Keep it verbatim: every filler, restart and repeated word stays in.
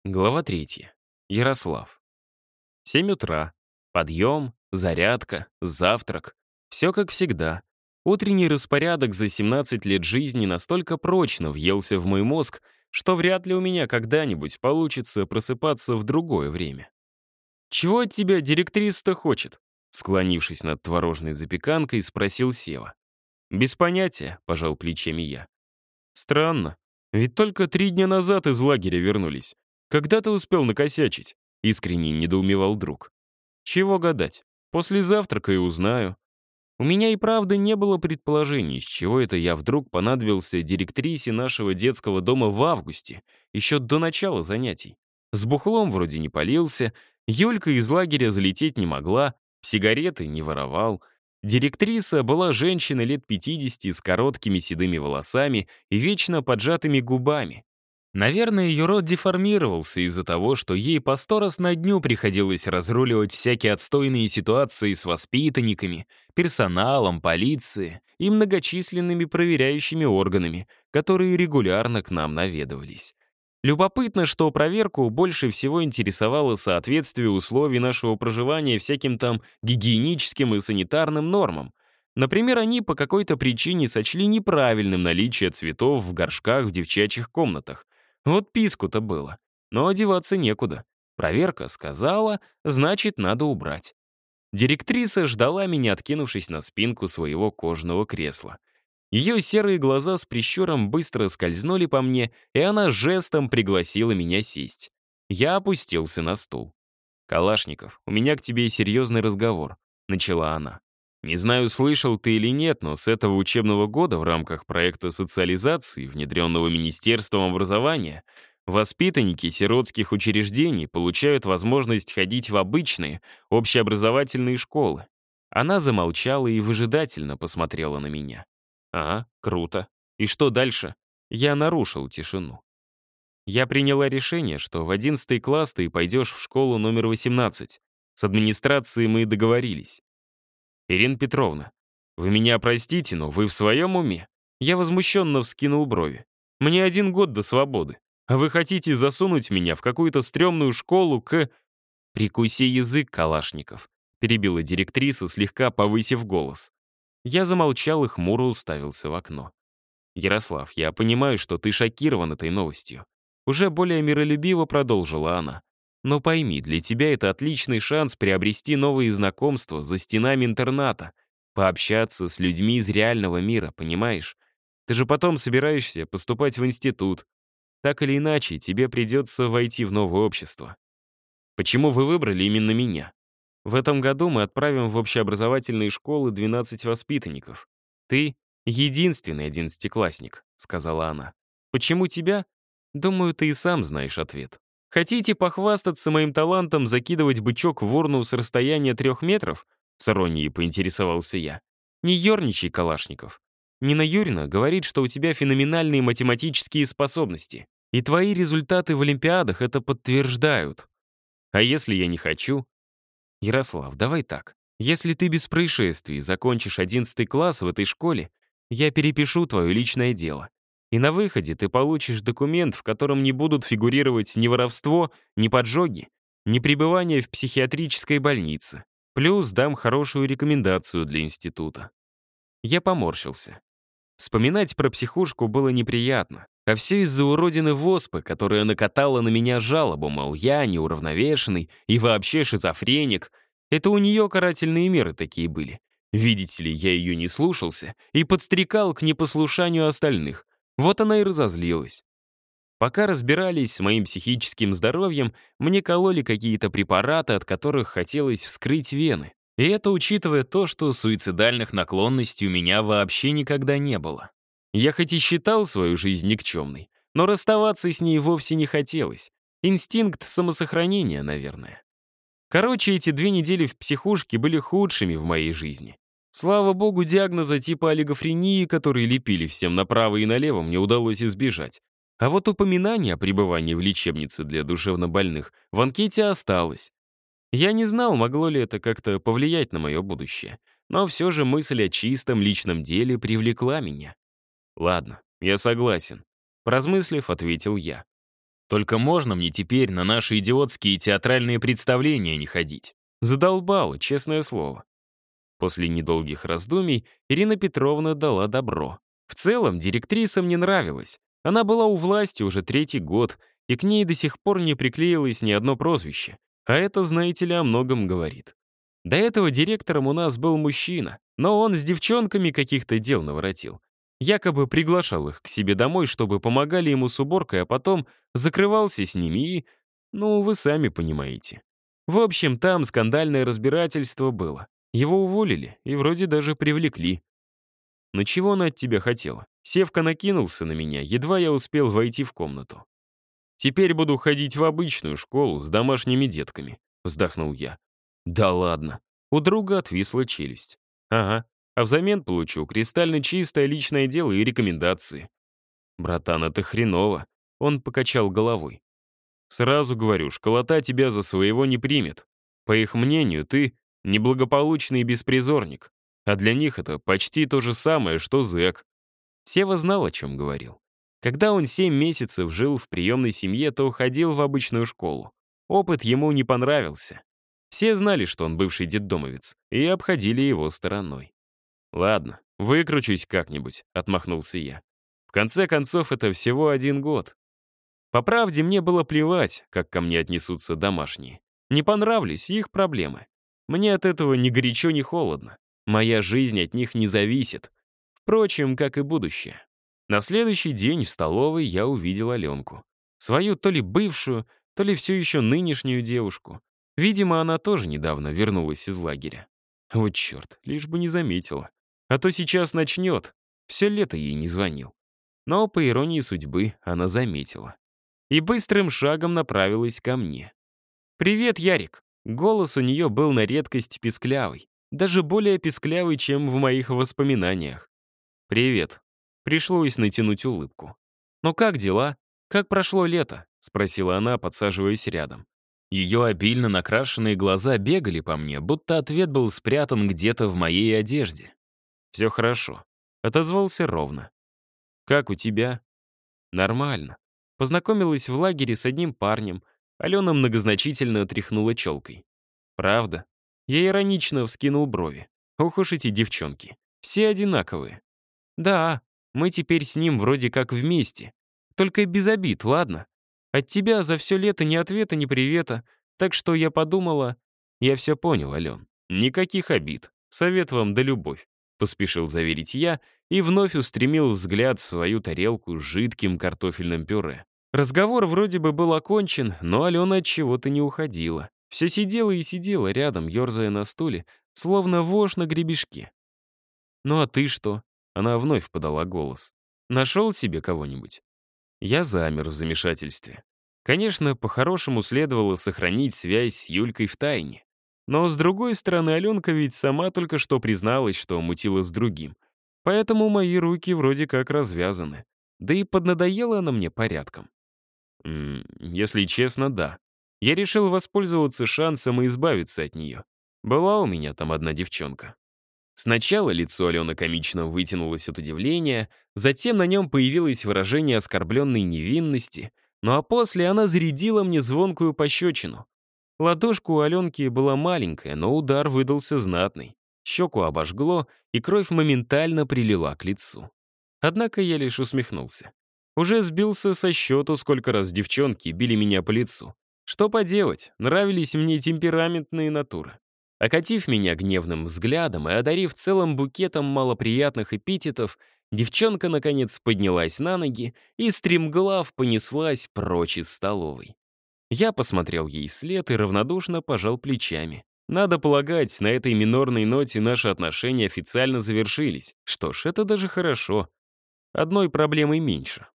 Глава третья. Ярослав. Семь утра. Подъем, зарядка, завтрак. Все как всегда. Утренний распорядок за семнадцать лет жизни настолько прочно въелся в мой мозг, что вряд ли у меня когда-нибудь получится просыпаться в другое время. «Чего от тебя директриса-то хочет?» Склонившись над творожной запеканкой, спросил Сева. «Без понятия», — пожал плечами я. «Странно. Ведь только три дня назад из лагеря вернулись. Когда ты успел накосячить?» — искренне недоумевал друг. «Чего гадать? После завтрака и узнаю». У меня и правда не было предположений, с чего это я вдруг понадобился директрисе нашего детского дома в августе, еще до начала занятий. С бухлом вроде не полился, Юлька из лагеря залететь не могла, сигареты не воровал. Директриса была женщиной лет пятидесяти с короткими седыми волосами и вечно поджатыми губами. Наверное, ее рот деформировался из-за того, что ей по сто раз на дню приходилось разруливать всякие отстойные ситуации с воспитанниками, персоналом, полицией и многочисленными проверяющими органами, которые регулярно к нам наведывались. Любопытно, что проверку больше всего интересовало соответствие условий нашего проживания всяким там гигиеническим и санитарным нормам. Например, они по какой-то причине сочли неправильным наличие цветов в горшках в девчачьих комнатах. Вот писку-то было. Но одеваться некуда. Проверка сказала, значит, надо убрать. Директриса ждала меня, откинувшись на спинку своего кожаного кресла. Ее серые глаза с прищуром быстро скользнули по мне, и она жестом пригласила меня сесть. Я опустился на стул. «Калашников, у меня к тебе серьезный разговор», — начала она. «Не знаю, слышал ты или нет, но с этого учебного года в рамках проекта социализации, внедренного Министерством образования, воспитанники сиротских учреждений получают возможность ходить в обычные общеобразовательные школы». Она замолчала и выжидательно посмотрела на меня. «Ага, круто. И что дальше?» Я нарушил тишину. Я приняла решение, что в одиннадцатый класс ты пойдешь в школу номер восемнадцать. С администрацией мы договорились. «Ирина Петровна, вы меня простите, но вы в своем уме?» Я возмущенно вскинул брови. «Мне один год до свободы, а вы хотите засунуть меня в какую-то стрёмную школу к...» «Прикуси язык, Калашников», — перебила директриса, слегка повысив голос. Я замолчал и хмуро уставился в окно. «Ярослав, я понимаю, что ты шокирован этой новостью». Уже более миролюбиво продолжила она. «Но пойми, для тебя это отличный шанс приобрести новые знакомства за стенами интерната, пообщаться с людьми из реального мира, понимаешь? Ты же потом собираешься поступать в институт. Так или иначе, тебе придется войти в новое общество. Почему вы выбрали именно меня? В этом году мы отправим в общеобразовательные школы двенадцать воспитанников. Ты — единственный одиннадцатиклассник», — сказала она. «Почему тебя? Думаю, ты и сам знаешь ответ. Хотите похвастаться моим талантом закидывать бычок в урну с расстояния трех метров?» С иронией поинтересовался я. «Не ерничай, Калашников. Нина Юрьевна говорит, что у тебя феноменальные математические способности, и твои результаты в олимпиадах это подтверждают. А если я не хочу?» «Ярослав, давай так. Если ты без происшествий закончишь одиннадцатый класс в этой школе, я перепишу твое личное дело. И на выходе ты получишь документ, в котором не будут фигурировать ни воровство, ни поджоги, ни пребывание в психиатрической больнице. Плюс дам хорошую рекомендацию для института». Я поморщился. Вспоминать про психушку было неприятно. А все из-за уродины Воспы, которая накатала на меня жалобу, мол, я неуравновешенный и вообще шизофреник. Это у нее карательные меры такие были. Видите ли, я ее не слушался и подстрекал к непослушанию остальных. Вот она и разозлилась. Пока разбирались с моим психическим здоровьем, мне кололи какие-то препараты, от которых хотелось вскрыть вены. И это учитывая то, что суицидальных наклонностей у меня вообще никогда не было. Я хоть и считал свою жизнь никчемной, но расставаться с ней вовсе не хотелось. Инстинкт самосохранения, наверное. Короче, эти две недели в психушке были худшими в моей жизни. Слава богу, диагноза типа олигофрении, которые лепили всем направо и налево, мне удалось избежать. А вот упоминание о пребывании в лечебнице для душевнобольных в анкете осталось. Я не знал, могло ли это как-то повлиять на мое будущее, но все же мысль о чистом личном деле привлекла меня. «Ладно, я согласен», — поразмыслив, ответил я. Только можно мне теперь на наши идиотские театральные представления не ходить? Задолбало, честное слово. После недолгих раздумий Ирина Петровна дала добро. В целом, директриса мне нравилась. Она была у власти уже третий год, и к ней до сих пор не приклеилось ни одно прозвище. А это, знаете ли, о многом говорит. До этого директором у нас был мужчина, но он с девчонками каких-то дел наворотил. Якобы приглашал их к себе домой, чтобы помогали ему с уборкой, а потом закрывался с ними и... Ну, вы сами понимаете. В общем, там скандальное разбирательство было. Его уволили и вроде даже привлекли. Но чего она от тебя хотела? Севка накинулся на меня, едва я успел войти в комнату. «Теперь буду ходить в обычную школу с домашними детками», — вздохнул я. «Да ладно». У друга отвисла челюсть. «Ага, а взамен получу кристально чистое личное дело и рекомендации». «Братан, это хреново», — он покачал головой. «Сразу говорю, школота тебя за своего не примет. По их мнению, ты неблагополучный беспризорник, а для них это почти то же самое, что зэк». Сева знал, о чем говорил. Когда он семь месяцев жил в приемной семье, то ходил в обычную школу. Опыт ему не понравился. Все знали, что он бывший детдомовец, и обходили его стороной. «Ладно, выкручусь как-нибудь», — отмахнулся я. «В конце концов, это всего один год». По правде, мне было плевать, как ко мне отнесутся домашние. Не понравлюсь — их проблемы. Мне от этого ни горячо, ни холодно. Моя жизнь от них не зависит. Впрочем, как и будущее. На следующий день в столовой я увидел Аленку. Свою то ли бывшую, то ли все еще нынешнюю девушку. Видимо, она тоже недавно вернулась из лагеря. Вот черт, лишь бы не заметила. А то сейчас начнет. Все лето ей не звонил. Но, по иронии судьбы, она заметила. И быстрым шагом направилась ко мне. «Привет, Ярик!» Голос у нее был на редкость писклявый. Даже более писклявый, чем в моих воспоминаниях. «Привет». Пришлось натянуть улыбку. «Ну как дела? Как прошло лето?» — спросила она, подсаживаясь рядом. Ее обильно накрашенные глаза бегали по мне, будто ответ был спрятан где-то в моей одежде. «Все хорошо», — отозвался ровно. «Как у тебя?» «Нормально». Познакомилась в лагере с одним парнем. Алена многозначительно тряхнула челкой. «Правда?» Я иронично вскинул брови. «Ох уж эти девчонки. Все одинаковые». «Да, мы теперь с ним вроде как вместе. Только без обид, ладно? От тебя за все лето ни ответа, ни привета. Так что я подумала...» «Я все понял, Ален. Никаких обид. Совет вам да любовь», — поспешил заверить я и вновь устремил взгляд в свою тарелку с жидким картофельным пюре. Разговор вроде бы был окончен, но Алена от чего-то не уходила. Все сидела и сидела рядом, ерзая на стуле, словно вошь на гребешке. «Ну а ты что?» — она вновь подала голос. «Нашел себе кого-нибудь?» Я замер в замешательстве. Конечно, по-хорошему следовало сохранить связь с Юлькой в тайне. Но, с другой стороны, Аленка ведь сама только что призналась, что мутила с другим. Поэтому мои руки вроде как развязаны. Да и поднадоела она мне порядком. М -м, если честно, да. Я решил воспользоваться шансом и избавиться от нее. Была у меня там одна девчонка. Сначала лицо Алены комично вытянулось от удивления, затем на нем появилось выражение оскорбленной невинности, ну а после она зарядила мне звонкую пощечину. Ладошка у Аленки была маленькая, но удар выдался знатный. Щеку обожгло, и кровь моментально прилила к лицу. Однако я лишь усмехнулся. Уже сбился со счету, сколько раз девчонки били меня по лицу. Что поделать, нравились мне темпераментные натуры. Окатив меня гневным взглядом и одарив целым букетом малоприятных эпитетов, девчонка, наконец, поднялась на ноги и стремглав понеслась прочь из столовой. Я посмотрел ей вслед и равнодушно пожал плечами. Надо полагать, на этой минорной ноте наши отношения официально завершились. Что ж, это даже хорошо. Одной проблемой меньше.